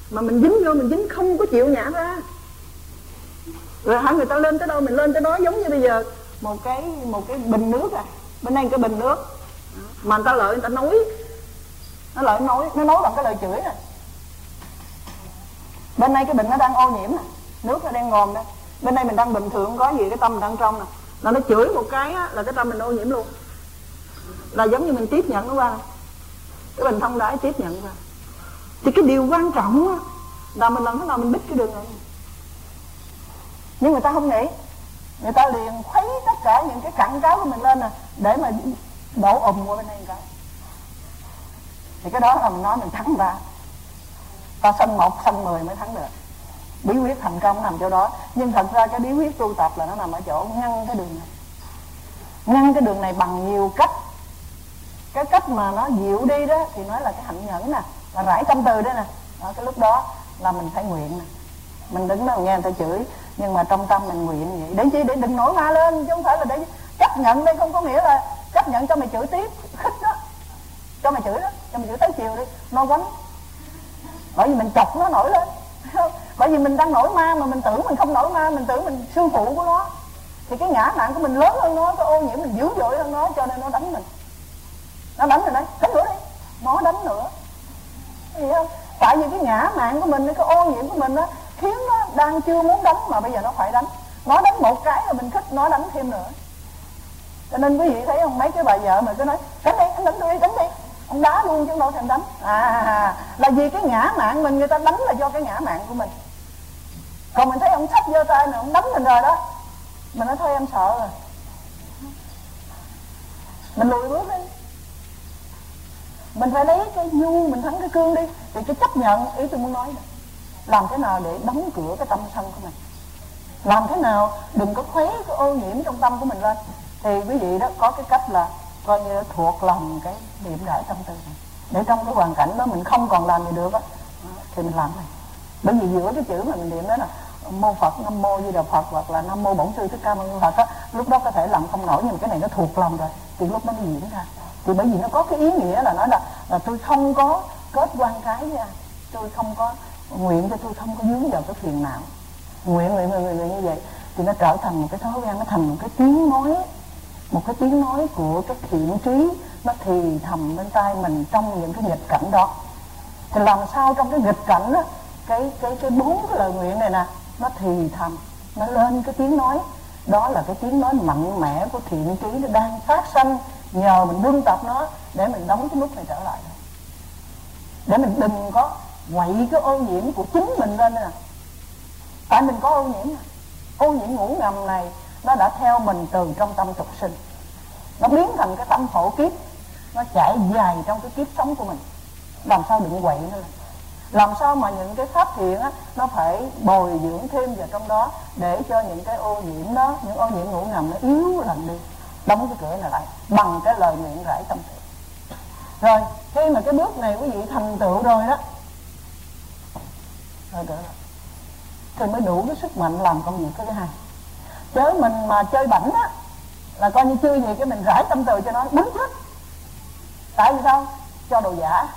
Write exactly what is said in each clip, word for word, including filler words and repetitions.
Mà mình dính vô, mình dính không có chịu nhả ra. Rồi hả, người ta lên tới đâu mình lên tới đó. Giống như bây giờ một cái một cái bình nước à, bên đây cái bình nước mà người ta lợi, người ta nói, nó lợi nói, nó nói bằng cái lời chửi này. Bên đây cái bình nó đang ô nhiễm nè, nước nó đang ngòm đây. Bên đây mình đang bình thường, không có gì, cái tâm mình đang trong nè, là nó chửi một cái á, là cái tâm mình ô nhiễm luôn. Là giống như mình tiếp nhận nó qua, cái bình thông đái tiếp nhận qua. Thì cái điều quan trọng á, là mình làm thế nào mình bích cái đường này. Nhưng người ta không nghĩ, người ta liền khuấy tất cả những cái cặn cáo của mình lên nè, để mà đổ ùm qua bên đây một cái. Thì cái đó là mình nói mình thắng ta. Ta sân một, sân mười mới thắng được. Bí quyết thành công nằm chỗ đó. Nhưng thật ra cái bí quyết tu tập là nó nằm ở chỗ ngăn cái đường này. Ngăn cái đường này bằng nhiều cách. Cái cách mà nó dịu đi đó thì nói là cái hạnh nhẫn nè, là rải tâm từ đó nè. Đó, cái lúc đó là mình phải nguyện nè. Mình đứng đó nghe người ta chửi, nhưng mà trong tâm mình nguyện vậy. Để chi? Để đừng nổi ma lên, chứ không phải là để chấp nhận. Đây không có nghĩa là chấp nhận cho mày chửi tiếp, khích đó, cho mày chửi đó, cho mày chửi tới chiều đi, nó quánh. Bởi vì mình chọc nó nổi lên. Bởi vì mình đang nổi ma mà mình tưởng mình không nổi ma, mình tưởng mình sư phụ của nó. Thì cái ngã mạn của mình lớn hơn nó, cái ô nhiễm mình dữ dội hơn nó, cho nên nó đánh mình. Nó đánh mình đấy, đánh nữa đi, nó đánh nữa. Hiểu không? Tại vì cái ngã mạn của mình, cái ô nhiễm của mình á, khiến nó đang chưa muốn đánh mà bây giờ nó phải đánh. Nó đánh một cái là mình khích nó đánh thêm nữa. Cho nên quý vị thấy không, mấy cái bà vợ mà cứ nói đánh đi, anh đánh tôi đi, đánh đi, ông đá luôn chứ không đâu thèm đánh. À, là vì cái ngã mạn mình, người ta đánh là do cái ngã mạn của mình. Còn mình thấy ông sắp giơ tay này, ông đánh mình rồi đó, mình nói thôi em sợ rồi, mình lùi bước đi. Mình phải lấy cái nhu mình thắng cái cương đi. Thì cái chấp nhận, ý tôi muốn nói này, làm thế nào để đóng cửa cái tâm sân của mình, làm thế nào đừng có khuấy cái ô nhiễm trong tâm của mình lên. Thì quý vị đó có cái cách là coi như thuộc lòng cái niệm rải tâm từ này, để trong cái hoàn cảnh đó mình không còn làm gì được á, thì mình làm này. Bởi vì giữa cái chữ mà mình niệm đó là mô Phật, nam mô Di Đà Phật, hoặc là nam mô Bổn Sư Thích Ca Mâu Ni Phật á, lúc đó có thể làm không nổi, nhưng cái này nó thuộc lòng rồi thì lúc đó nó diễn ra. Thì bởi vì nó có cái ý nghĩa là nói là, là tôi không có kết quan cái với ai, tôi không có nguyện cho tôi không có dướng vào cái phiền não, nguyện nguyện nguyện, nguyện, nguyện như vậy thì nó trở thành một cái thói quen, nó thành một cái tiếng nói, một cái tiếng nói của cái thiện trí, nó thì thầm bên tai mình trong những cái nghịch cảnh đó. Thì làm sao trong cái nghịch cảnh đó, cái cái cái bốn cái lời nguyện này nè, nó thì thầm, nó lên cái tiếng nói, đó là cái tiếng nói mạnh mẽ của thiện trí, nó đang phát sanh nhờ mình buông tập nó để mình đóng cái nút này trở lại, để mình đừng có quậy cái ô nhiễm của chính mình lên nè. Tại mình có ô nhiễm, ô nhiễm ngủ ngầm này nó đã theo mình từ trong tâm tục sinh, nó biến thành cái tâm khổ kiếp, nó chạy dài trong cái kiếp sống của mình. Làm sao đừng quậy nữa, làm sao mà những cái pháp thiện á, nó phải bồi dưỡng thêm vào trong đó, để cho những cái ô nhiễm đó, những ô nhiễm ngủ ngầm nó yếu lần đi, đóng cái cửa này lại bằng cái lời nguyện rải tâm thiện. Rồi khi mà cái bước này quý vị thành tựu rồi đó, rồi được rồi, thì mới đủ cái sức mạnh làm công việc thứ hai. Chứ mình mà chơi bảnh á, là coi như chơi gì cái mình rải tâm từ cho nó đúng hết. Tại vì sao? Cho đồ giả.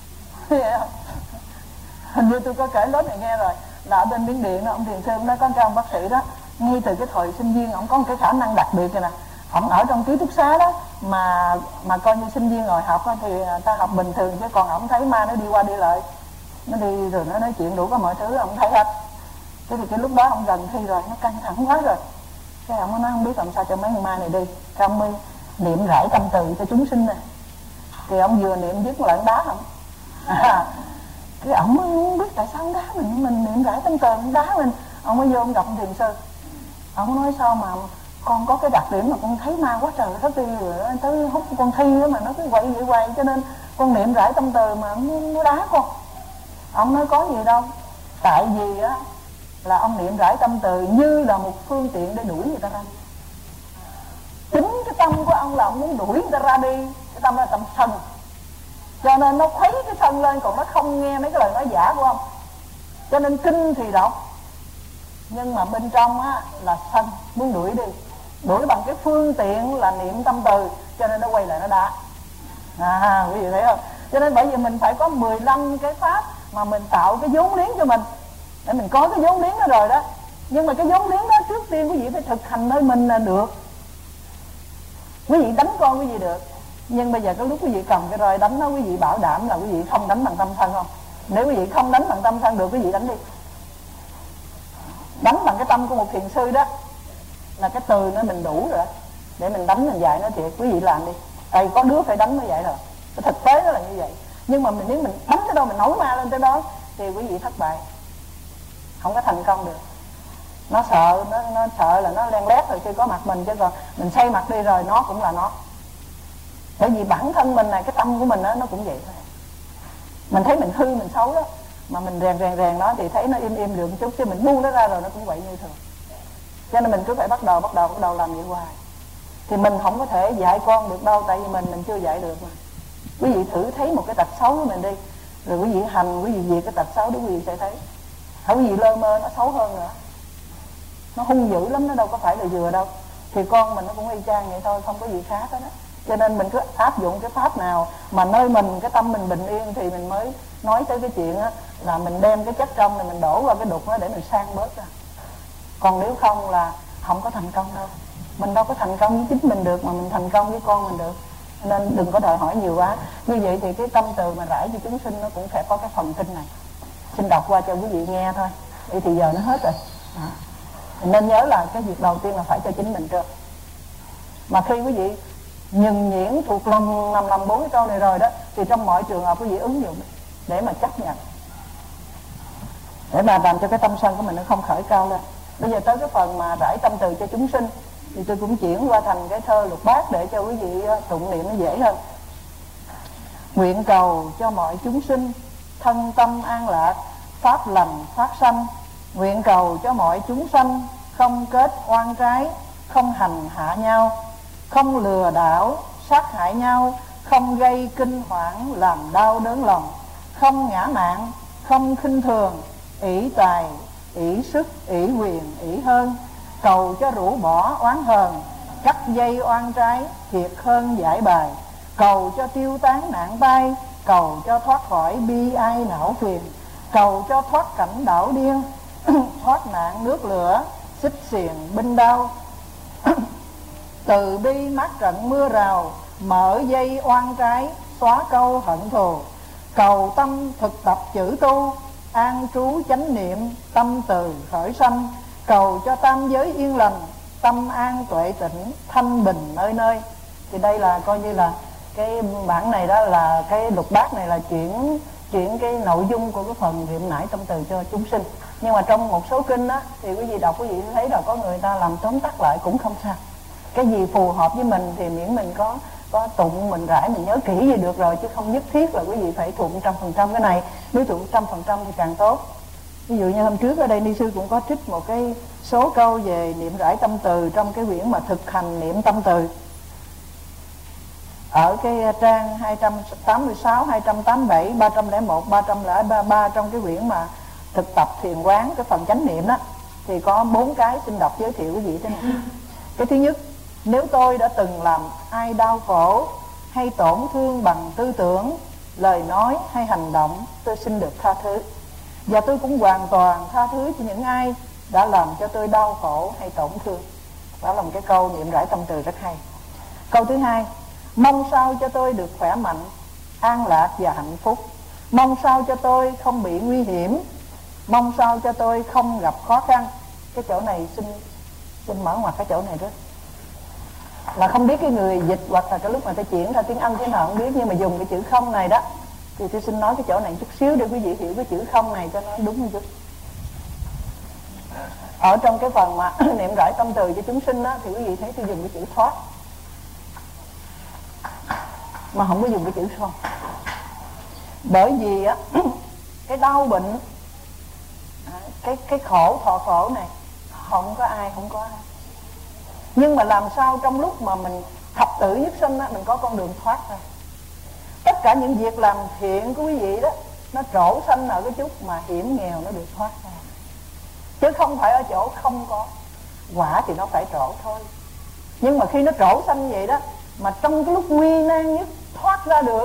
Hình như tôi có kể lớn này nghe rồi, là ở bên Miến Điện, ông Thiền Sư đó có cái ông bác sĩ đó, ngay từ cái thời sinh viên ông có một cái khả năng đặc biệt này nè. Ông ở trong ký túc xá đó mà mà coi như sinh viên ngồi học đó, thì ta học bình thường, chứ còn ông thấy ma nó đi qua đi lại, nó đi rồi nó nói chuyện đủ có mọi thứ ông thấy hết. Thế thì cái lúc đó ông gần thi rồi, nó căng thẳng quá rồi, cái ông nói không biết làm sao cho mấy con ma này đi, cái ông mới niệm rải tâm từ cho chúng sinh nè. Thì ông vừa niệm dứt lại đá không à, cái ông mới không biết tại sao ông đá mình, mình niệm rải tâm từ ông đá mình. Ông mới vô ông gặp ông Thiền Sư, ông nói sao mà con có cái đặc điểm mà con thấy ma quá trời hết đi rồi, tới hút con thi đó mà nó cứ quậy vậy quậy, cho nên con niệm rải tâm từ mà nó đá con. Ông nói có gì đâu, tại vì á là ông niệm rải tâm từ như là một phương tiện để đuổi người ta ra đi. Chính cái tâm của ông là ông muốn đuổi người ta ra đi, cái tâm là tâm sân, cho nên nó khuấy cái sân lên, còn nó không nghe mấy cái lời nói giả của ông. Cho nên kinh thì đọc, nhưng mà bên trong á là sân, muốn đuổi đi, đuổi bằng cái phương tiện là niệm tâm từ, cho nên nó quay lại nó đá. À, quý vị thấy không? Cho nên bởi vì mình phải có mười lăm cái pháp mà mình tạo cái vốn liếng cho mình, để mình có cái vốn liếng đó rồi đó. Nhưng mà cái vốn liếng đó trước tiên quý vị phải thực hành nơi mình là được. Quý vị đánh con quý vị được, nhưng bây giờ cái lúc quý vị cầm cái roi đánh nó, quý vị bảo đảm là quý vị không đánh bằng tâm thân không? Nếu quý vị không đánh bằng tâm thân được, quý vị đánh đi. Đánh bằng cái tâm của một thiền sư đó là cái từ nó mình đủ rồi đó, để mình đánh mình dạy nó thiệt. Quý vị làm đi, tại có đứa phải đánh mới vậy rồi. Cái thực tế nó là như vậy. Nhưng mà mình nếu mình đánh tới đâu, mình nổi ma lên tới đó thì quý vị thất bại, không có thành công được. Nó sợ, nó, nó sợ là nó len lét rồi khi có mặt mình, chứ còn mình xây mặt đi rồi nó cũng là nó. Bởi vì bản thân mình này, cái tâm của mình đó, nó cũng vậy thôi. Mình thấy mình hư, mình xấu đó, mà mình rèn rèn rèn nó thì thấy nó im im được một chút, chứ mình buông nó ra rồi nó cũng vậy như thường. Cho nên mình cứ phải bắt đầu, bắt đầu, bắt đầu làm vậy hoài. Thì mình không có thể dạy con được đâu, tại vì mình mình chưa dạy được mà. Quý vị thử thấy một cái tật xấu của mình đi, rồi quý vị hành, quý vị về cái tật xấu đó quý vị sẽ thấy. Hả, quý vị lơ mơ nó xấu hơn nữa. Nó hung dữ lắm, nó đâu có phải là vừa đâu. Thì con mình nó cũng y chang vậy thôi, không có gì khác hết đó. Cho nên mình cứ áp dụng cái pháp nào mà nơi mình, cái tâm mình bình yên thì mình mới nói tới cái chuyện á, là mình đem cái chất trong này mình đổ vào cái đục đó để mình sang bớt ra. Còn nếu không là không có thành công đâu. Mình đâu có thành công với chính mình được, mà mình thành công với con mình được. Nên đừng có đòi hỏi nhiều quá. Như vậy thì cái tâm từ mà rải cho chúng sinh nó cũng phải có cái phần kinh này. Xin đọc qua cho quý vị nghe thôi. Vậy thì giờ nó hết rồi. Đó. Nên nhớ là cái việc đầu tiên là phải cho chính mình trước. Mà khi quý vị nhường nhuyễn thuộc lòng nằm lòng bốn cái câu này rồi đó, thì trong mọi trường hợp quý vị ứng dụng để mà chấp nhận, để mà làm cho cái tâm sân của mình nó không khởi cao lên. Bây giờ tới cái phần mà rải tâm từ cho chúng sinh thì tôi cũng chuyển qua thành cái thơ lục bát để cho quý vị tụng niệm nó dễ hơn. Nguyện cầu cho mọi chúng sinh thân tâm an lạc, pháp lành phát sanh. Nguyện cầu cho mọi chúng sanh không kết oan trái, không hành hạ nhau, không lừa đảo sát hại nhau, không gây kinh hoảng làm đau đớn lòng, không ngã mạn, không khinh thường, ỷ tài, ỷ sức, ỷ quyền, ỷ hơn. Cầu cho rũ bỏ oán hờn, cắt dây oan trái, thiệt hơn giải bài. Cầu cho tiêu tán nạn tai, cầu cho thoát khỏi bi ai não phiền. Cầu cho thoát cảnh đảo điên, thoát nạn nước lửa, xích xiềng binh đao. Từ bi mát trận mưa rào, mở dây oan trái, xóa câu hận thù. Cầu tâm thực tập chữ tu, an trú chánh niệm, tâm từ khởi sanh. Cầu cho tam giới yên lành, tâm an tuệ tịnh, thanh bình nơi nơi. Thì đây là coi như là cái bản này đó, là cái lục bát này là chuyển chuyển cái nội dung của cái phần niệm nải tâm từ cho chúng sinh. Nhưng mà trong một số kinh á thì quý vị đọc quý vị thấy rồi, có người ta làm tóm tắt lại cũng không sao. Cái gì phù hợp với mình thì miễn mình có có tụng, mình rải, mình nhớ kỹ gì được rồi, chứ không nhất thiết là quý vị phải tụng trăm phần trăm cái này. Nếu tụng trăm phần trăm thì càng tốt. Ví dụ như hôm trước ở đây Ni Sư cũng có trích một cái số câu về niệm rải tâm từ trong cái quyển mà thực hành niệm tâm từ. Ở cái trang hai trăm tám mươi sáu, hai trăm tám mươi bảy, ba trăm lẻ một, ba trăm lẻ ba trong cái quyển mà thực tập thiền quán, cái phần chánh niệm đó, thì có bốn cái xin đọc giới thiệu quý vị thế này. Cái thứ nhất, nếu tôi đã từng làm ai đau khổ hay tổn thương bằng tư tưởng, lời nói hay hành động, tôi xin được tha thứ. Và tôi cũng hoàn toàn tha thứ cho những ai đã làm cho tôi đau khổ hay tổn thương. Đó là một cái câu niệm rải tâm từ rất hay. Câu thứ hai, mong sao cho tôi được khỏe mạnh, an lạc và hạnh phúc. Mong sao cho tôi không bị nguy hiểm. Mong sao cho tôi không gặp khó khăn. Cái chỗ này xin xin mở ngoặt cái chỗ này đó, là không biết cái người dịch hoặc là cái lúc mà ta chuyển ra tiếng Anh thế nào không biết, nhưng mà dùng cái chữ không này đó, thì tôi xin nói cái chỗ này chút xíu để quý vị hiểu cái chữ không này cho nó đúng một chút. Ở trong cái phần mà niệm rải tâm từ cho chúng sinh đó, thì quý vị thấy tôi dùng cái chữ thoát, mà không có dùng cái chữ không. Bởi vì á cái đau bệnh, cái cái khổ thọ khổ này không có ai không có ai. Nhưng mà làm sao trong lúc mà mình thập tử nhất sinh á, mình có con đường thoát ra. Tất cả những việc làm thiện của quý vị đó, nó trổ sanh ở cái chút mà hiểm nghèo nó được thoát ra, chứ không phải ở chỗ không có. Quả thì nó phải trổ thôi, nhưng mà khi nó trổ sanh vậy đó, mà trong cái lúc nguy nan nhất thoát ra được,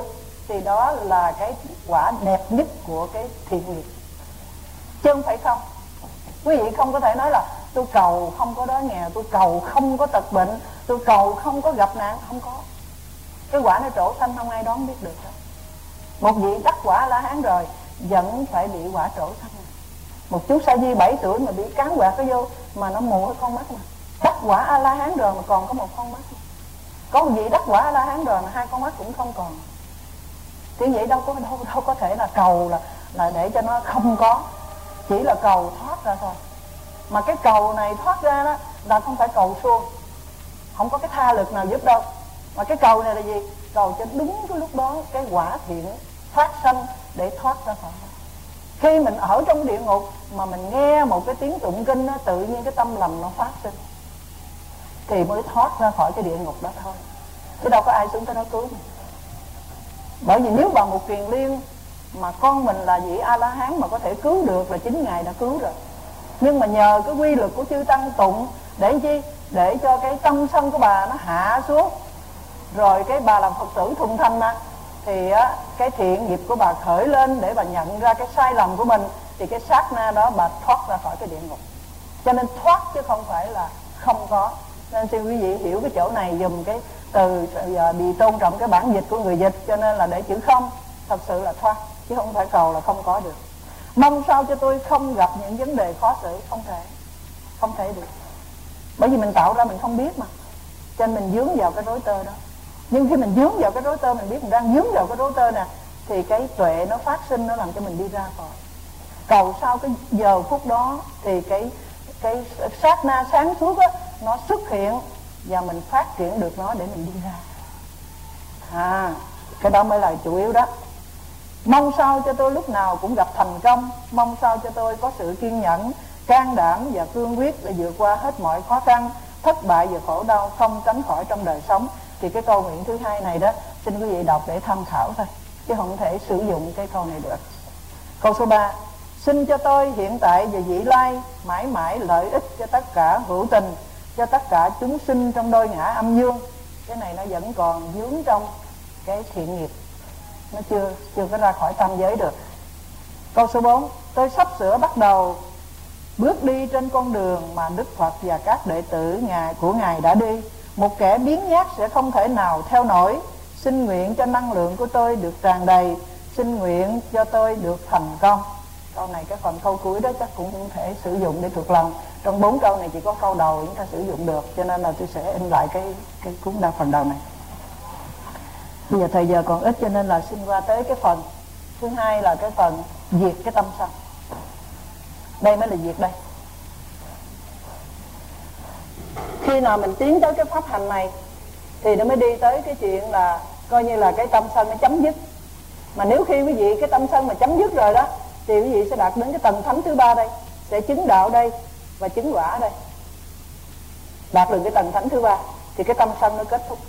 thì đó là cái quả đẹp nhất của cái thiện nghiệp, chứ không phải không. Quý vị không có thể nói là tôi cầu không có đói nghèo, tôi cầu không có tật bệnh, tôi cầu không có gặp nạn. Không có. Cái quả nó trổ sanh không ai đoán biết được đâu. Một vị đắc quả La Hán rồi vẫn phải bị quả trổ sanh. Một chú sa di bảy tuổi mà bị cán quạt cái vô mà nó mù cái con mắt mà. Đắc quả A La Hán rồi mà còn có một con mắt. Có một vị đắc quả A La Hán rồi mà hai con mắt cũng không còn. Thì vậy đâu có đâu, đâu có thể là cầu là là để cho nó không có, chỉ là cầu thoát ra thôi. Mà cái cầu này thoát ra đó là không phải cầu suông, không có cái tha lực nào giúp đâu. Mà cái cầu này là gì? Cầu cho đúng cái lúc đó cái quả thiện phát sanh để thoát ra khỏi. Khi mình ở trong địa ngục mà mình nghe một cái tiếng tụng kinh đó, tự nhiên cái tâm lầm nó phát sinh thì mới thoát ra khỏi cái địa ngục đó thôi, chứ đâu có ai xuống tới đó cứu mình. Bởi vì nếu bằng một truyền liên mà con mình là vị A La Hán mà có thể cứu được là chính Ngài đã cứu rồi. Nhưng mà nhờ cái quy luật của chư tăng tụng để chi? Để cho cái tâm sân của bà nó hạ xuống, rồi cái bà làm Phật tử thuần thành mà, thì á, cái thiện nghiệp của bà khởi lên để bà nhận ra cái sai lầm của mình, thì cái sát na đó bà thoát ra khỏi cái địa ngục. Cho nên thoát chứ không phải là không có. Nên xin quý vị hiểu cái chỗ này dùm cái từ giờ bị tôn trọng cái bản dịch của người dịch, cho nên là để chữ không thật sự là thoát, chứ không phải cầu là không có được. Mong sao cho tôi không gặp những vấn đề khó xử, không thể, không thể được. Bởi vì mình tạo ra mình không biết mà, cho nên mình dướng vào cái rối tơ đó. Nhưng khi mình dướng vào cái rối tơ, mình biết mình đang dướng vào cái rối tơ nè, thì cái tuệ nó phát sinh, nó làm cho mình đi ra khỏi. Cầu sau cái giờ phút đó thì cái cái sát na sáng suốt á nó xuất hiện và mình phát triển được nó để mình đi ra. À, cái đó mới là chủ yếu đó. Mong sao cho tôi lúc nào cũng gặp thành công, mong sao cho tôi có sự kiên nhẫn, can đảm và cương quyết để vượt qua hết mọi khó khăn, thất bại và khổ đau không tránh khỏi trong đời sống. Thì cái câu nguyện thứ hai này đó, xin quý vị đọc để tham khảo thôi, chứ không thể sử dụng cái câu này được. Câu số ba: xin cho tôi hiện tại và vị lai mãi mãi lợi ích cho tất cả hữu tình, cho tất cả chúng sinh trong đôi ngã âm dương. Cái này nó vẫn còn vướng trong cái thiện nghiệp, nó chưa chưa có ra khỏi tam giới được. Câu số bốn: tôi sắp sửa bắt đầu bước đi trên con đường mà Đức Phật và các đệ tử ngài của ngài đã đi. Một kẻ biếng nhác sẽ không thể nào theo nổi. Xin nguyện cho năng lượng của tôi được tràn đầy, xin nguyện cho tôi được thành công. Câu này cái phần câu cuối đó chắc cũng không thể sử dụng để thuộc lòng. Trong bốn câu này chỉ có câu đầu chúng ta sử dụng được, cho nên là tôi sẽ in lại cái cái cuốn đa phần đầu này. Bây giờ thời giờ còn ít cho nên là xin qua tới cái phần thứ hai, là cái phần diệt cái tâm sân. Đây mới là diệt đây. Khi nào mình tiến tới cái pháp hành này thì nó mới đi tới cái chuyện là coi như là cái tâm sân nó chấm dứt. Mà nếu khi quý vị cái tâm sân mà chấm dứt rồi đó, thì quý vị sẽ đạt đến cái tầng thánh thứ ba đây, sẽ chứng đạo đây và chứng quả ở đây. Đạt được cái tầng thánh thứ ba thì cái tâm sân nó kết thúc.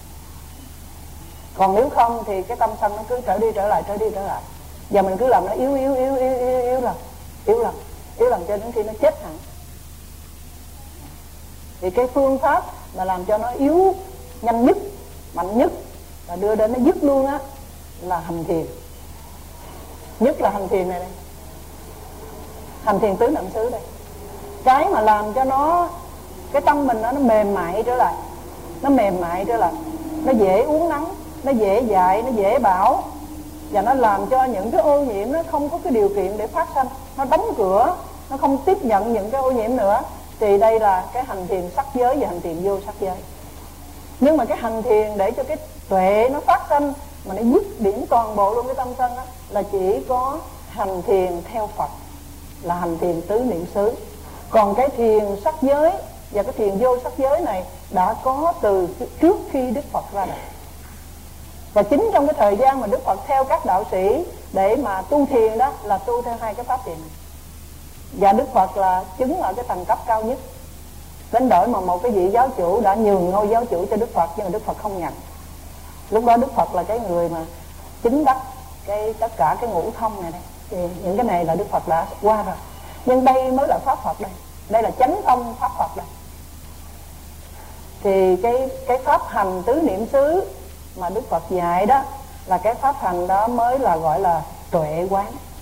Còn nếu không thì cái tâm sân nó cứ trở đi trở lại, trở đi trở lại. Và mình cứ làm nó yếu yếu yếu yếu yếu yếu lần, yếu lần, yếu lần cho đến khi nó chết hẳn. Thì cái phương pháp mà làm cho nó yếu nhanh nhất, mạnh nhất và đưa đến nó dứt luôn á là hành thiền. Nhất là hành thiền này đây, hành thiền tứ niệm xứ đây. Cái mà làm cho nó, cái tâm mình nó, nó mềm mại trở lại, nó mềm mại trở lại, nó dễ uốn nắn, nó dễ dại, nó dễ bảo, và nó làm cho những cái ô nhiễm nó không có cái điều kiện để phát sanh, nó đóng cửa, nó không tiếp nhận những cái ô nhiễm nữa. Thì đây là cái hành thiền sắc giới và hành thiền vô sắc giới. Nhưng mà cái hành thiền để cho cái tuệ nó phát sanh mà nó dứt điểm toàn bộ luôn cái tâm sân đó, là chỉ có hành thiền theo Phật, là hành thiền tứ niệm xứ. Còn cái thiền sắc giới và cái thiền vô sắc giới này đã có từ trước khi Đức Phật ra đời. Và chính trong cái thời gian mà Đức Phật theo các đạo sĩ để mà tu thiền đó là tu theo hai cái pháp thiền này. Và Đức Phật là chứng ở cái tầng cấp cao nhất, đến đổi mà một cái vị giáo chủ đã nhường ngôi giáo chủ cho Đức Phật, nhưng mà Đức Phật không nhận. Lúc đó Đức Phật là cái người mà chứng đắc cái tất cả cái ngũ thông này đây. Thì những cái này là Đức Phật đã qua rồi. Nhưng đây mới là pháp Phật đây, đây là chánh thông pháp Phật đây. Thì cái cái pháp hành tứ niệm xứ mà Đức Phật dạy đó là cái pháp hành đó mới là gọi là tuệ quán,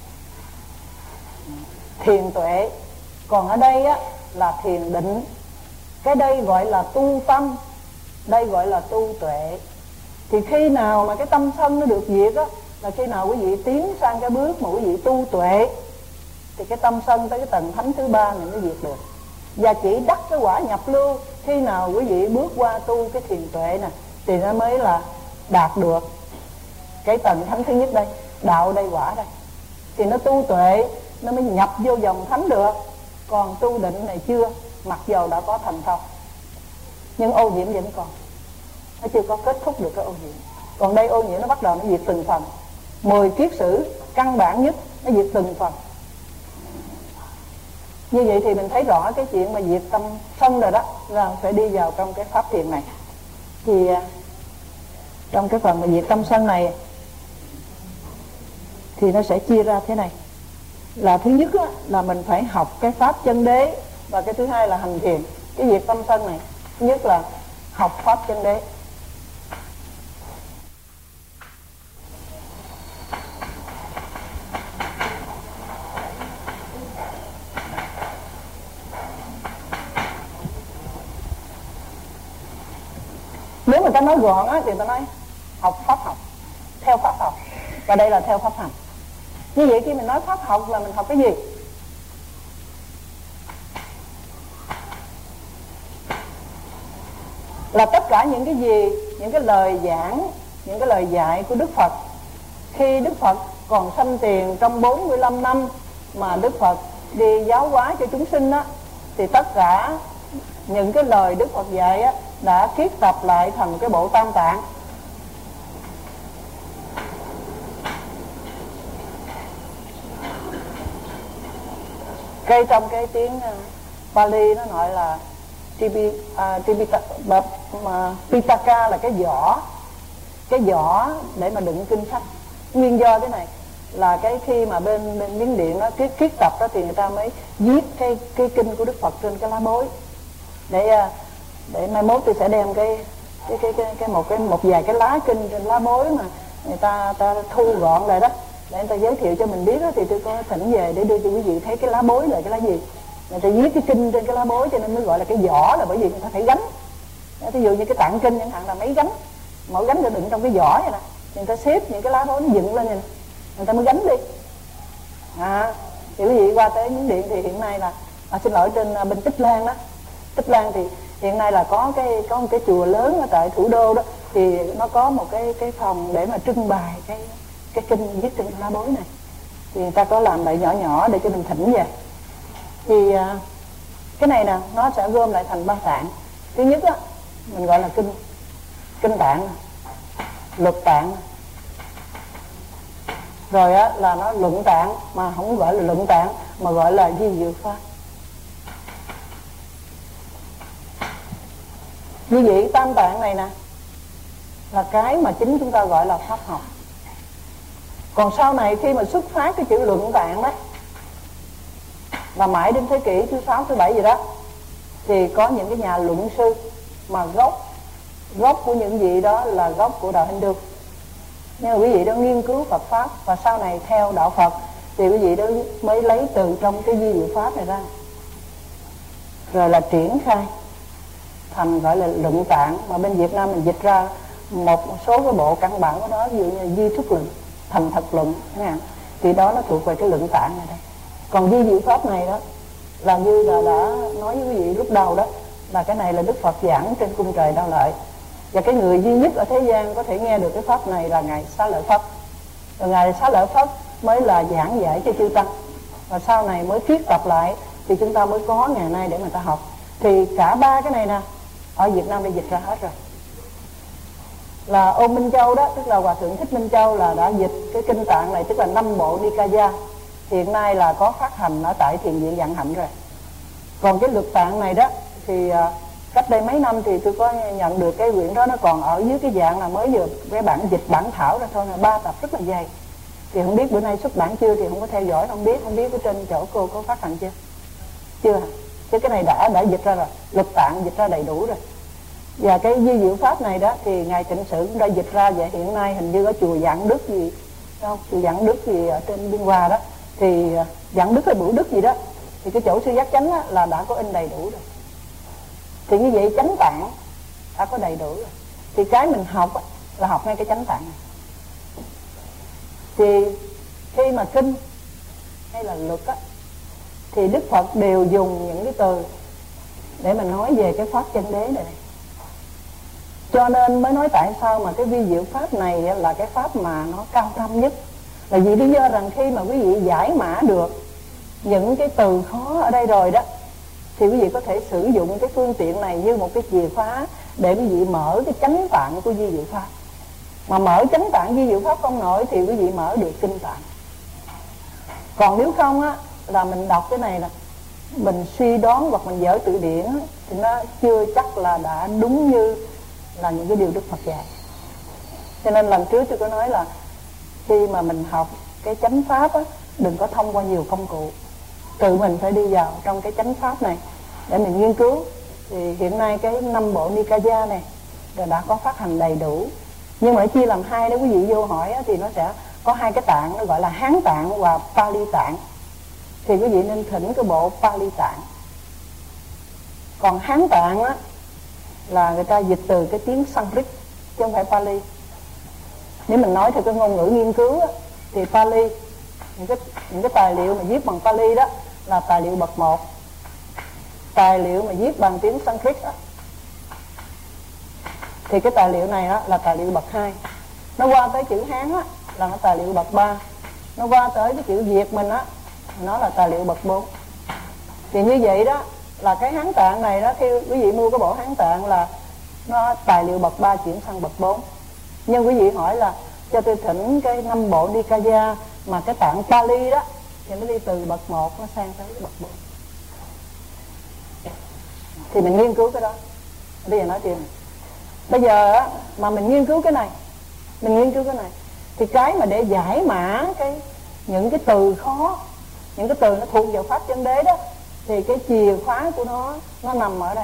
thiền tuệ. Còn ở đây á là thiền định. Cái đây gọi là tu tâm, đây gọi là tu tuệ. Thì khi nào mà cái tâm sân nó được diệt á, là khi nào quý vị tiến sang cái bước mà quý vị tu tuệ, thì cái tâm sân tới cái tầng thánh thứ ba này nó diệt được. Và chỉ đắc cái quả nhập lưu khi nào quý vị bước qua tu cái thiền tuệ nè, thì nó mới là đạt được cái tầng thánh thứ nhất đây, đạo đây, quả đây. Thì nó tu tuệ nó mới nhập vô dòng thánh được. Còn tu định này chưa, mặc dầu đã có thành công nhưng ô nhiễm vẫn còn, nó chưa có kết thúc được cái ô nhiễm. Còn đây ô nhiễm nó bắt đầu nó diệt từng phần. Mười kiết sử căn bản nhất nó diệt từng phần. Như vậy thì mình thấy rõ cái chuyện mà diệt tâm sân rồi đó, là phải đi vào trong cái pháp thiền này. Thì trong cái phần mà diệt tâm sân này thì nó sẽ chia ra thế này. Là thứ nhất á, là mình phải học cái pháp chân đế. Và cái thứ hai là hành thiền. Cái diệt tâm sân này, thứ nhất là học pháp chân đế. Nếu người ta nói gọn á, thì người ta nói học pháp học, theo pháp học. Và đây là theo pháp hành. Như vậy khi mình nói pháp học là mình học cái gì? Là tất cả những cái gì, những cái lời giảng, những cái lời dạy của Đức Phật. Khi Đức Phật còn sanh tiền trong bốn mươi lăm năm mà Đức Phật đi giáo hóa cho chúng sinh á, thì tất cả những cái lời Đức Phật dạy á, đã kiết tập lại thành cái bộ Tam Tạng. Cái trong cái tiếng Pali nó gọi là Pitaka, là cái vỏ, cái vỏ để mà đựng kinh sách. Nguyên do thế này là cái khi mà bên bên Miến Điện nó kiết kiết tập đó, thì người ta mới viết cái cái kinh của Đức Phật trên cái lá bối, để để mai mốt tôi sẽ đem cái cái cái cái, cái một cái một vài cái lá kinh trên lá bối mà người ta ta thu gọn lại đó, để người ta giới thiệu cho mình biết đó. Thì tôi có thỉnh về để đưa cho quý vị thấy cái lá bối là cái lá gì. Người ta viết cái kinh trên cái lá bối cho nên mới gọi là cái vỏ, là bởi vì người ta phải gánh. Ví dụ như cái tạng kinh chẳng hạn là mấy gánh, mỗi gánh được đựng trong cái vỏ vậy nè, người ta xếp những cái lá bối nó dựng lên này, người ta mới gánh đi. À, thì quý vị qua tới Miến Điện thì hiện nay là à, xin lỗi, trên bên Tích Lan đó, Tích Lan thì hiện nay là có cái có một cái chùa lớn ở tại thủ đô đó, thì nó có một cái cái phòng để mà trưng bày cái cái kinh viết trên lá bối này. Thì người ta có làm lại nhỏ nhỏ để cho mình thỉnh về. Thì à, cái này nè nó sẽ gom lại thành ba tạng. Thứ nhất á mình gọi là kinh kinh tạng, luật tạng, rồi á là nó luận tạng, mà không gọi là luận tạng mà gọi là di diệu pháp. Như vậy tam tạng này nè là cái mà chính chúng ta gọi là pháp học. Còn sau này khi mà xuất phát cái chữ luận tạng đó, và mãi đến thế kỷ thứ sáu, thứ bảy gì đó, thì có những cái nhà luận sư mà gốc gốc của những vị đó là gốc của đạo Hindu. Nhưng mà quý vị đó nghiên cứu Phật pháp, và sau này theo đạo Phật thì quý vị đó mới lấy từ trong cái di diệu pháp này ra, rồi là triển khai thành gọi là luận tạng. Mà bên Việt Nam mình dịch ra một số cái bộ căn bản của nó, ví dụ như di thuyết luận, thành thật luận, thì đó nó thuộc về cái luận tạng này đây. Còn di diệu pháp này đó là như là đã nói với quý vị lúc đầu đó, là cái này là Đức Phật giảng trên cung trời Đao Lợi. Và cái người duy nhất ở thế gian có thể nghe được cái pháp này là Ngài Xá Lợi Phất. Rồi Ngài Xá Lợi Phất mới là giảng giải cho chư tăng, và sau này mới kiết tập lại, thì chúng ta mới có ngày nay để mà ta học. Thì cả ba cái này nè ở Việt Nam đã dịch ra hết rồi. Là Ôn Minh Châu đó, tức là Hòa Thượng Thích Minh Châu là đã dịch cái kinh tạng này, tức là năm bộ Nikaya. Hiện nay là có phát hành ở tại Thiền viện Vạn Hạnh rồi. Còn cái luật tạng này đó thì cách đây mấy năm thì tôi có nhận được cái quyển đó, nó còn ở dưới cái dạng là mới vừa cái bản dịch bản thảo ra thôi, là ba tập rất là dày. Thì không biết bữa nay xuất bản chưa thì không có theo dõi, không biết không biết ở trên chỗ cô có phát hành chưa? Chưa hả? Chứ cái này đã đã dịch ra rồi, luật tạng dịch ra đầy đủ rồi. Và cái vi diệu pháp này đó thì ngài Tịnh Sự cũng đã dịch ra, và hiện nay hình như ở chùa Vạn Đức gì không, chùa Vạn Đức gì ở trên Biên Hòa đó, thì Vạn Đức hay Bửu Đức gì đó, thì cái chỗ sư giác chánh á, là đã có in đầy đủ rồi. Thì như vậy chánh tạng đã có đầy đủ rồi. Thì cái mình học á, là học ngay cái chánh tạng này. Thì khi mà kinh hay là luật á, thì Đức Phật đều dùng những cái từ để mình nói về cái pháp chân đế này. Cho nên mới nói tại sao mà cái vi diệu pháp này là cái pháp mà nó cao thâm nhất. Là vì lý do rằng khi mà quý vị giải mã được những cái từ khó ở đây rồi đó, thì quý vị có thể sử dụng cái phương tiện này như một cái chìa khóa để quý vị mở cái chánh tạng của vi diệu pháp. Mà mở chánh tạng vi diệu pháp không nổi thì quý vị mở được kinh tạng. Còn nếu không á, là mình đọc cái này là mình suy đoán hoặc mình dở từ điển á, thì nó chưa chắc là đã đúng như là những cái điều Đức Phật dạy. Cho nên lần trước tôi có nói là khi mà mình học cái chánh pháp á, đừng có thông qua nhiều công cụ, tự mình phải đi vào trong cái chánh pháp này để mình nghiên cứu. Thì hiện nay cái năm bộ Nikaya này đã có phát hành đầy đủ, nhưng mà nó chia làm hai. Nếu quý vị vô hỏi á, thì nó sẽ có hai cái tạng, nó gọi là Hán tạng và Pali tạng. Thì quý vị nên thỉnh cái bộ Pali tạng. Còn Hán tạng á, là người ta dịch từ cái tiếng Sanskrit chứ không phải Pali. Nếu mình nói theo cái ngôn ngữ nghiên cứu á, thì Pali, những cái, những cái tài liệu mà viết bằng Pali đó là tài liệu bậc một. Tài liệu mà viết bằng tiếng Sanskrit đó, thì cái tài liệu này đó là tài liệu bậc hai. Nó qua tới chữ Hán á, là nó tài liệu bậc ba. Nó qua tới cái chữ Việt mình á, nó là tài liệu bậc bốn. Thì như vậy đó, là cái Hán tạng này đó, khi quý vị mua cái bộ Hán tạng là nó tài liệu bậc ba chuyển sang bậc bốn. Nhưng quý vị hỏi là cho tôi thỉnh cái năm bộ Nikaya mà cái tạng Pali đó, thì nó đi từ bậc một nó sang tới bậc bốn. Thì mình nghiên cứu cái đó. Bây giờ nói chuyện này. Bây giờ á, mà mình nghiên cứu cái này, mình nghiên cứu cái này, thì cái mà để giải mã cái những cái từ khó, những cái từ nó thuộc vào pháp chân đế đó, thì cái chìa khóa của nó nó nằm ở đây.